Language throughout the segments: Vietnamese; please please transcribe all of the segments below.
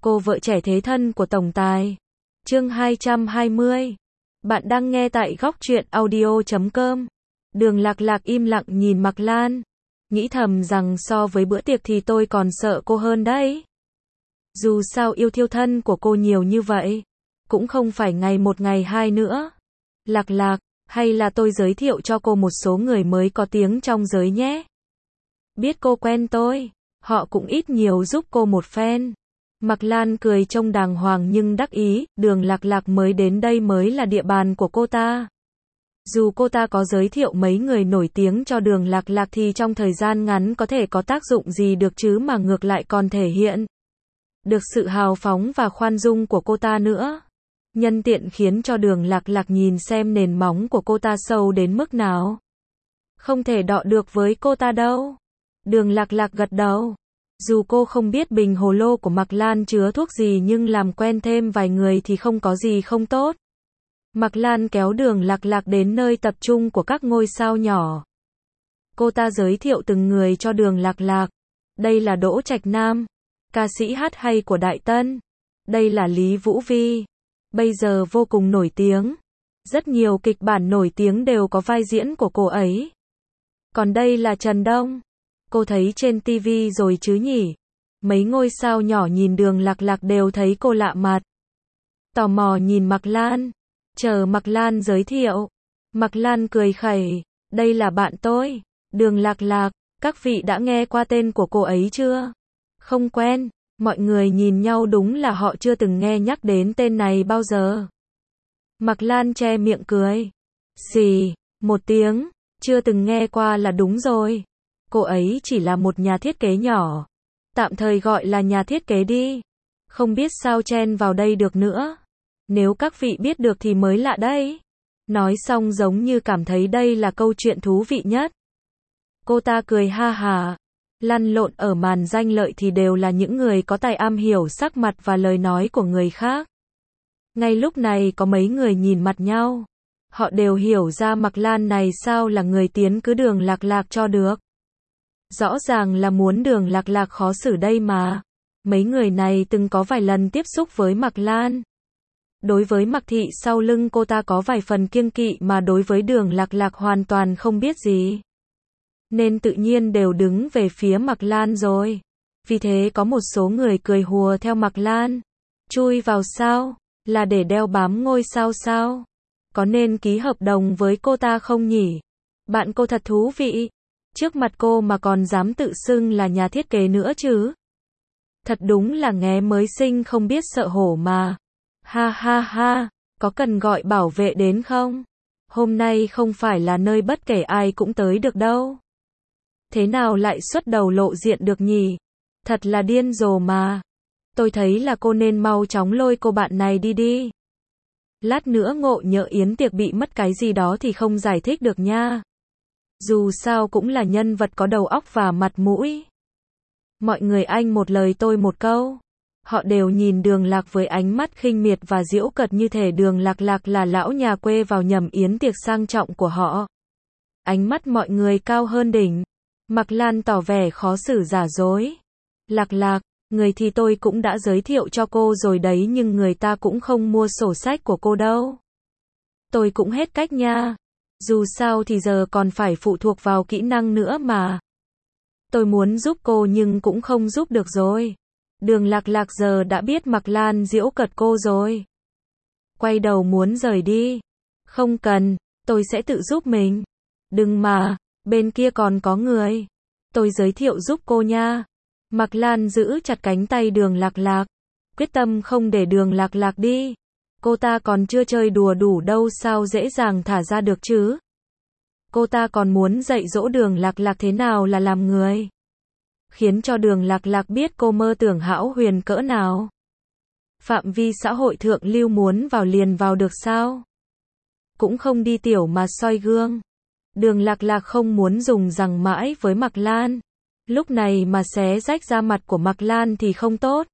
cô vợ trẻ thế thân của tổng tài. Chương 220. Bạn đang nghe tại góc truyện audio.com. Đường Lạc Lạc im lặng nhìn Mạc Lan, nghĩ thầm rằng so với bữa tiệc thì tôi còn sợ cô hơn đấy. Dù sao yêu thiêu thân của cô nhiều như vậy, cũng không phải ngày một ngày hai nữa. Lạc Lạc, hay là tôi giới thiệu cho cô một số người mới có tiếng trong giới nhé. Biết cô quen tôi, họ cũng ít nhiều giúp cô một phen. Mạc Lan cười trông đàng hoàng nhưng đắc ý, Đường Lạc Lạc mới đến đây mới là địa bàn của cô ta. Dù cô ta có giới thiệu mấy người nổi tiếng cho Đường Lạc Lạc thì trong thời gian ngắn có thể có tác dụng gì được chứ, mà ngược lại còn thể hiện được sự hào phóng và khoan dung của cô ta nữa. Nhân tiện khiến cho Đường Lạc Lạc nhìn xem nền móng của cô ta sâu đến mức nào. Không thể đọ được với cô ta đâu. Đường Lạc Lạc gật đầu. Dù cô không biết bình hồ lô của Mạc Lan chứa thuốc gì nhưng làm quen thêm vài người thì không có gì không tốt. Mạc Lan kéo Đường Lạc Lạc đến nơi tập trung của các ngôi sao nhỏ. Cô ta giới thiệu từng người cho Đường Lạc Lạc. Đây là Đỗ Trạch Nam, ca sĩ hát hay của Đại Tân. Đây là Lý Vũ Vi, bây giờ vô cùng nổi tiếng. Rất nhiều kịch bản nổi tiếng đều có vai diễn của cô ấy. Còn đây là Trần Đông. Cô thấy trên TV rồi chứ nhỉ? Mấy ngôi sao nhỏ nhìn Đường Lạc Lạc đều thấy cô lạ mặt. Tò mò nhìn Mạc Lan, chờ Mạc Lan giới thiệu. Mạc Lan cười khẩy, đây là bạn tôi, Đường Lạc Lạc, các vị đã nghe qua tên của cô ấy chưa? Không quen, mọi người nhìn nhau đúng là họ chưa từng nghe nhắc đến tên này bao giờ. Mạc Lan che miệng cười. Xì, một tiếng, chưa từng nghe qua là đúng rồi. Cô ấy chỉ là một nhà thiết kế nhỏ. Tạm thời gọi là nhà thiết kế đi. Không biết sao chen vào đây được nữa. Nếu các vị biết được thì mới lạ đấy. Nói xong giống như cảm thấy đây là câu chuyện thú vị nhất. Cô ta cười ha hả. Lăn lộn ở màn danh lợi thì đều là những người có tài am hiểu sắc mặt và lời nói của người khác. Ngay lúc này có mấy người nhìn mặt nhau. Họ đều hiểu ra Mạc Lan này sao là người tiến cứ Đường Lạc Lạc cho được. Rõ ràng là muốn Đường Lạc Lạc khó xử đây mà. Mấy người này từng có vài lần tiếp xúc với Mạc Lan. Đối với Mạc Thị sau lưng cô ta có vài phần kiêng kỵ mà đối với Đường Lạc Lạc hoàn toàn không biết gì. Nên tự nhiên đều đứng về phía Mạc Lan rồi. Vì thế có một số người cười hùa theo Mạc Lan. Chui vào sao? Là để đeo bám ngôi sao sao? Có nên ký hợp đồng với cô ta không nhỉ? Bạn cô thật thú vị. Trước mặt cô mà còn dám tự xưng là nhà thiết kế nữa chứ. Thật đúng là nghé mới sinh không biết sợ hổ mà. Ha ha ha, có cần gọi bảo vệ đến không? Hôm nay không phải là nơi bất kể ai cũng tới được đâu. Thế nào lại xuất đầu lộ diện được nhỉ? Thật là điên rồ mà. Tôi thấy là cô nên mau chóng lôi cô bạn này đi đi. Lát nữa ngộ nhỡ yến tiệc bị mất cái gì đó thì không giải thích được nha. Dù sao cũng là nhân vật có đầu óc và mặt mũi. Mọi người anh một lời tôi một câu. Họ đều nhìn Đường Lạc với ánh mắt khinh miệt và giễu cợt như thể Đường Lạc Lạc là lão nhà quê vào nhầm yến tiệc sang trọng của họ. Ánh mắt mọi người cao hơn đỉnh. Mạc Lan tỏ vẻ khó xử giả dối. Lạc Lạc, người thì tôi cũng đã giới thiệu cho cô rồi đấy nhưng người ta cũng không mua sổ sách của cô đâu. Tôi cũng hết cách nha. Dù sao thì giờ còn phải phụ thuộc vào kỹ năng nữa mà. Tôi muốn giúp cô nhưng cũng không giúp được rồi. Đường Lạc Lạc giờ đã biết Mạc Lan giễu cợt cô rồi. Quay đầu muốn rời đi. Không cần, tôi sẽ tự giúp mình. Đừng mà, bên kia còn có người. Tôi giới thiệu giúp cô nha. Mạc Lan giữ chặt cánh tay Đường Lạc Lạc. Quyết tâm không để Đường Lạc Lạc đi. Cô ta còn chưa chơi đùa đủ đâu sao dễ dàng thả ra được chứ. Cô ta còn muốn dạy dỗ Đường Lạc Lạc thế nào là làm người. Khiến cho Đường Lạc Lạc biết cô mơ tưởng hão huyền cỡ nào. Phạm vi xã hội thượng lưu muốn vào liền vào được sao? Cũng không đi tiểu mà soi gương. Đường Lạc Lạc không muốn dùng rằng mãi với Mạc Lan. Lúc này mà xé rách da mặt của Mạc Lan thì không tốt.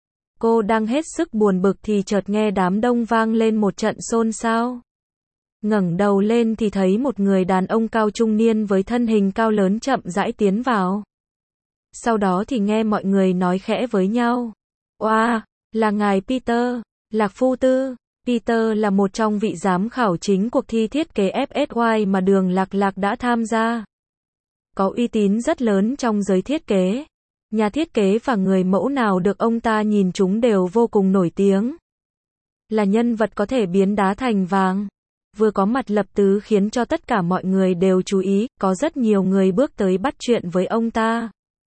Cô đang hết sức buồn bực thì chợt nghe đám đông vang lên một trận xôn xao. Ngẩng đầu lên thì thấy một người đàn ông cao trung niên với thân hình cao lớn chậm rãi tiến vào. Sau đó thì nghe mọi người nói khẽ với nhau. Oa, Là ngài Peter, Lạc Phu Tư. Peter là một trong vị giám khảo chính cuộc thi thiết kế FSY mà Đường Lạc Lạc đã tham gia. Có uy tín rất lớn trong giới thiết kế. Nhà thiết kế và người mẫu nào được ông ta nhìn chúng đều vô cùng nổi tiếng. Là nhân vật có thể biến đá thành vàng. Vừa có mặt lập tứ khiến cho tất cả mọi người đều chú ý, có rất nhiều người bước tới bắt chuyện với ông ta.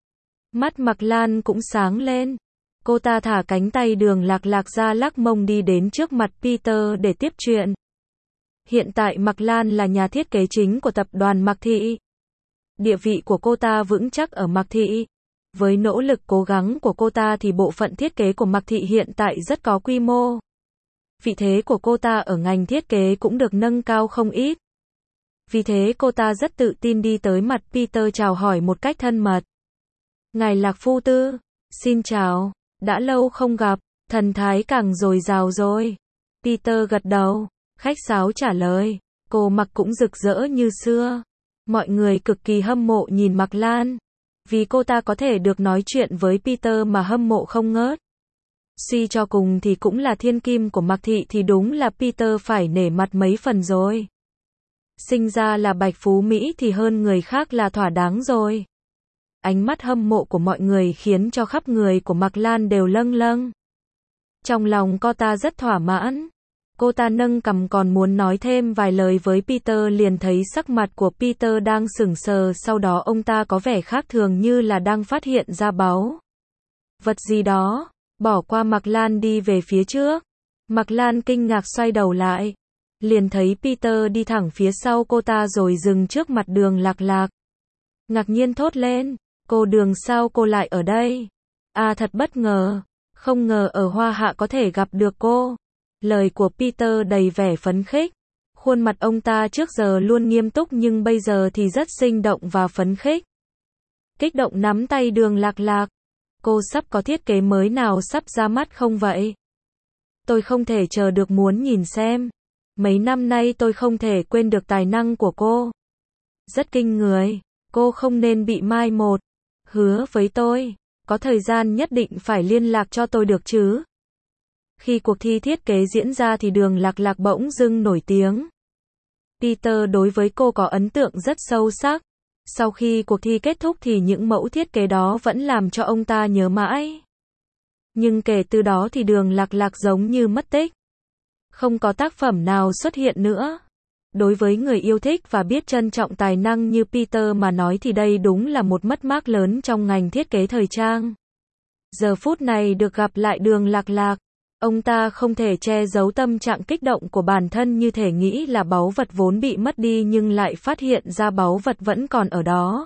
Mắt Mạc Lan cũng sáng lên. Cô ta thả cánh tay Đường Lạc Lạc ra lắc mông đi đến trước mặt Peter để tiếp chuyện. Hiện tại Mạc Lan là nhà thiết kế chính của tập đoàn Mạc Thị. Địa vị của cô ta vững chắc ở Mạc Thị. Với nỗ lực cố gắng của cô ta thì bộ phận thiết kế của Mạc Thị hiện tại rất có quy mô. Vị thế của cô ta ở ngành thiết kế cũng được nâng cao không ít. Vì thế cô ta rất tự tin đi tới mặt Peter chào hỏi một cách thân mật. Ngài Lạc Phu Tư, xin chào, đã lâu không gặp, thần thái càng dồi dào rồi. Peter gật đầu, khách sáo trả lời, cô mặc cũng rực rỡ như xưa. Mọi người cực kỳ hâm mộ nhìn Mạc Lan, vì cô ta có thể được nói chuyện với Peter mà hâm mộ không ngớt. Suy cho cùng thì cũng là thiên kim của Mạc Thị thì đúng là Peter phải nể mặt mấy phần rồi. Sinh ra là bạch phú Mỹ thì hơn người khác là thỏa đáng rồi. Ánh mắt hâm mộ của mọi người khiến cho khắp người của Mạc Lan đều lâng lâng. Trong lòng cô ta rất thỏa mãn. Cô ta nâng cằm còn muốn nói thêm vài lời với Peter liền thấy sắc mặt của Peter đang sững sờ, sau đó ông ta có vẻ khác thường như là đang phát hiện ra báu vật gì đó, bỏ qua Mạc Lan đi về phía trước. Mạc Lan kinh ngạc xoay đầu lại, liền thấy Peter đi thẳng phía sau cô ta rồi dừng trước mặt Đường Lạc Lạc. Ngạc nhiên thốt lên, cô Đường sao cô lại ở đây? À thật bất ngờ, không ngờ ở Hoa Hạ có thể gặp được cô. Lời của Peter đầy vẻ phấn khích. Khuôn mặt ông ta trước giờ luôn nghiêm túc nhưng bây giờ thì rất sinh động và phấn khích. Kích động nắm tay Đường Lạc Lạc. Cô sắp có thiết kế mới nào sắp ra mắt không vậy? Tôi không thể chờ được muốn nhìn xem. Mấy năm nay tôi không thể quên được tài năng của cô. Rất kinh người, cô không nên bị mai một. Hứa với tôi, có thời gian nhất định phải liên lạc cho tôi được chứ? Khi cuộc thi thiết kế diễn ra thì Đường Lạc Lạc bỗng dưng nổi tiếng. Peter đối với cô có ấn tượng rất sâu sắc. Sau khi cuộc thi kết thúc thì những mẫu thiết kế đó vẫn làm cho ông ta nhớ mãi. Nhưng kể từ đó thì Đường Lạc Lạc giống như mất tích. Không có tác phẩm nào xuất hiện nữa. Đối với người yêu thích và biết trân trọng tài năng như Peter mà nói thì đây đúng là một mất mát lớn trong ngành thiết kế thời trang. Giờ phút này được gặp lại Đường Lạc Lạc, ông ta không thể che giấu tâm trạng kích động của bản thân, như thể nghĩ là báu vật vốn bị mất đi nhưng lại phát hiện ra báu vật vẫn còn ở đó.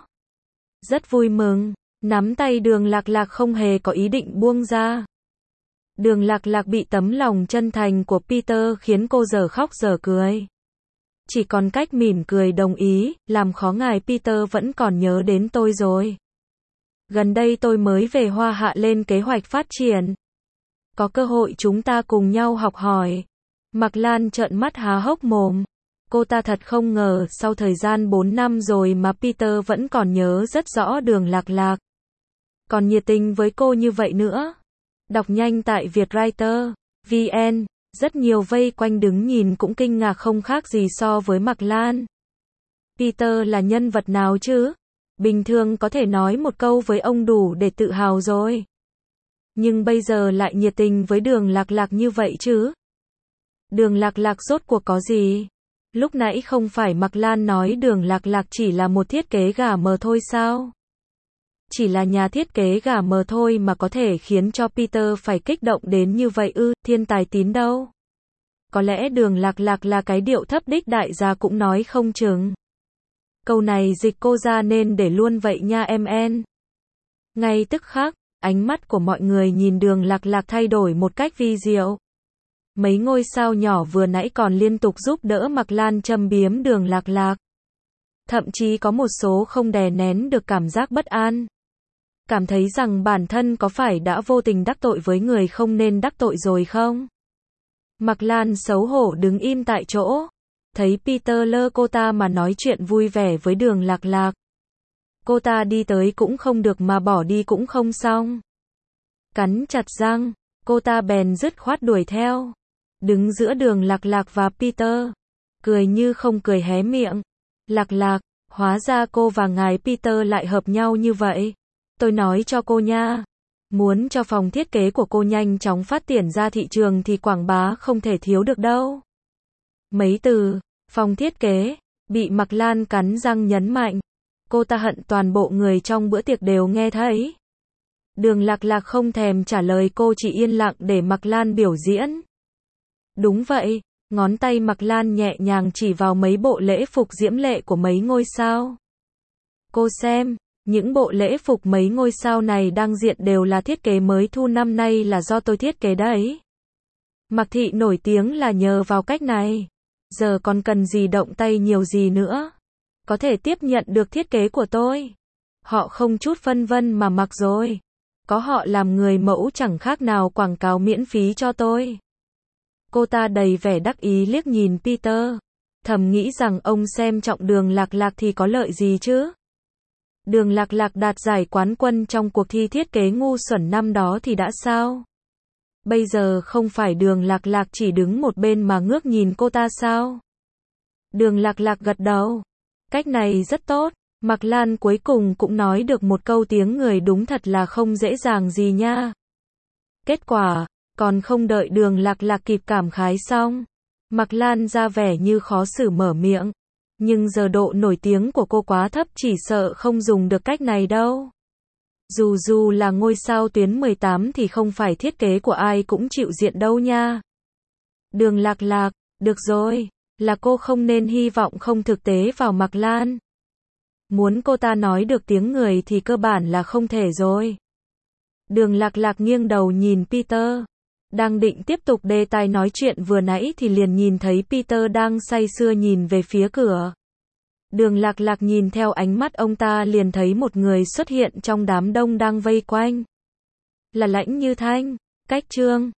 Rất vui mừng, nắm tay Đường Lạc Lạc không hề có ý định buông ra. Đường Lạc Lạc bị tấm lòng chân thành của Peter khiến cô dở khóc dở cười. Chỉ còn cách mỉm cười đồng ý, làm khó ngài Peter vẫn còn nhớ đến tôi rồi. Gần đây tôi mới về Hoa Hạ lên kế hoạch phát triển. Có cơ hội chúng ta cùng nhau học hỏi. Mạc Lan trợn mắt há hốc mồm. Cô ta thật không ngờ sau thời gian 4 năm rồi mà Peter vẫn còn nhớ rất rõ Đường Lạc Lạc. Còn nhiệt tình với cô như vậy nữa. Đọc nhanh tại Vietwriter VN. Rất nhiều vây quanh đứng nhìn cũng kinh ngạc không khác gì so với Mạc Lan. Peter là nhân vật nào chứ? Bình thường có thể nói một câu với ông đủ để tự hào rồi. Nhưng bây giờ lại nhiệt tình với Đường Lạc Lạc như vậy chứ? Đường Lạc Lạc rốt cuộc có gì? Lúc nãy không phải Mạc Lan nói Đường Lạc Lạc chỉ là một thiết kế gà mờ thôi sao? Chỉ là nhà thiết kế gà mờ thôi mà có thể khiến cho Peter phải kích động đến như vậy ư? Thiên tài tín đâu? Có lẽ Đường Lạc Lạc là cái điệu thấp đích đại gia cũng nói không chừng. Câu này dịch cô ra nên để luôn vậy nha em en. Ngay tức khắc, ánh mắt của mọi người nhìn Đường Lạc Lạc thay đổi một cách vi diệu. Mấy ngôi sao nhỏ vừa nãy còn liên tục giúp đỡ Mạc Lan châm biếm Đường Lạc Lạc. Thậm chí có một số không đè nén được cảm giác bất an. Cảm thấy rằng bản thân có phải đã vô tình đắc tội với người không nên đắc tội rồi không? Mạc Lan xấu hổ đứng im tại chỗ. Thấy Peter lơ cô ta mà nói chuyện vui vẻ với Đường Lạc Lạc. Cô ta đi tới cũng không được mà bỏ đi cũng không xong. Cắn chặt răng, Cô ta bèn dứt khoát đuổi theo. Đứng giữa đường Lạc Lạc và Peter. Cười như không cười hé miệng. Lạc Lạc, hóa ra cô và ngài Peter lại hợp nhau như vậy. Tôi nói cho cô nha. Muốn cho phòng thiết kế của cô nhanh chóng phát triển ra thị trường thì quảng bá không thể thiếu được đâu. Mấy từ, phòng thiết kế, bị Mạc Lan cắn răng nhấn mạnh. Cô ta hận toàn bộ người trong bữa tiệc đều nghe thấy. Đường Lạc Lạc không thèm trả lời cô, chỉ yên lặng để Mạc Lan biểu diễn. Đúng vậy, ngón tay Mạc Lan nhẹ nhàng chỉ vào mấy bộ lễ phục diễm lệ của mấy ngôi sao. Cô xem, những bộ lễ phục mấy ngôi sao này đang diện đều là thiết kế mới thu năm nay, là do tôi thiết kế đấy. Mạc Thị nổi tiếng là nhờ vào cách này. Giờ còn cần gì động tay nhiều gì nữa. Có thể tiếp nhận được thiết kế của tôi. Họ không chút phân vân mà mặc rồi. Có họ làm người mẫu chẳng khác nào quảng cáo miễn phí cho tôi. Cô ta đầy vẻ đắc ý liếc nhìn Peter. Thầm nghĩ rằng ông xem trọng Đường Lạc Lạc thì có lợi gì chứ. Đường Lạc Lạc đạt giải quán quân trong cuộc thi thiết kế ngu xuẩn năm đó thì đã sao? Bây giờ không phải Đường Lạc Lạc chỉ đứng một bên mà ngước nhìn cô ta sao? Đường Lạc Lạc gật đầu. Cách này rất tốt. Mạc Lan cuối cùng cũng nói được một câu tiếng người, đúng thật là không dễ dàng gì nha. Kết quả, còn không đợi Đường Lạc Lạc kịp cảm khái xong, Mạc Lan ra vẻ như khó xử mở miệng. Nhưng giờ độ nổi tiếng của cô quá thấp, chỉ sợ không dùng được cách này đâu. Dù là ngôi sao tuyến 18 thì không phải thiết kế của ai cũng chịu diện đâu nha. Đường Lạc Lạc, được rồi, là cô không nên hy vọng không thực tế vào Mạc Lan. Muốn cô ta nói được tiếng người thì cơ bản là không thể rồi. Đường Lạc Lạc nghiêng đầu nhìn Peter. Đang định tiếp tục đề tài nói chuyện vừa nãy thì liền nhìn thấy Peter đang say sưa nhìn về phía cửa. Đường Lạc Lạc nhìn theo ánh mắt ông ta liền thấy một người xuất hiện trong đám đông đang vây quanh. Là Lãnh Như Thanh, Cách Trương.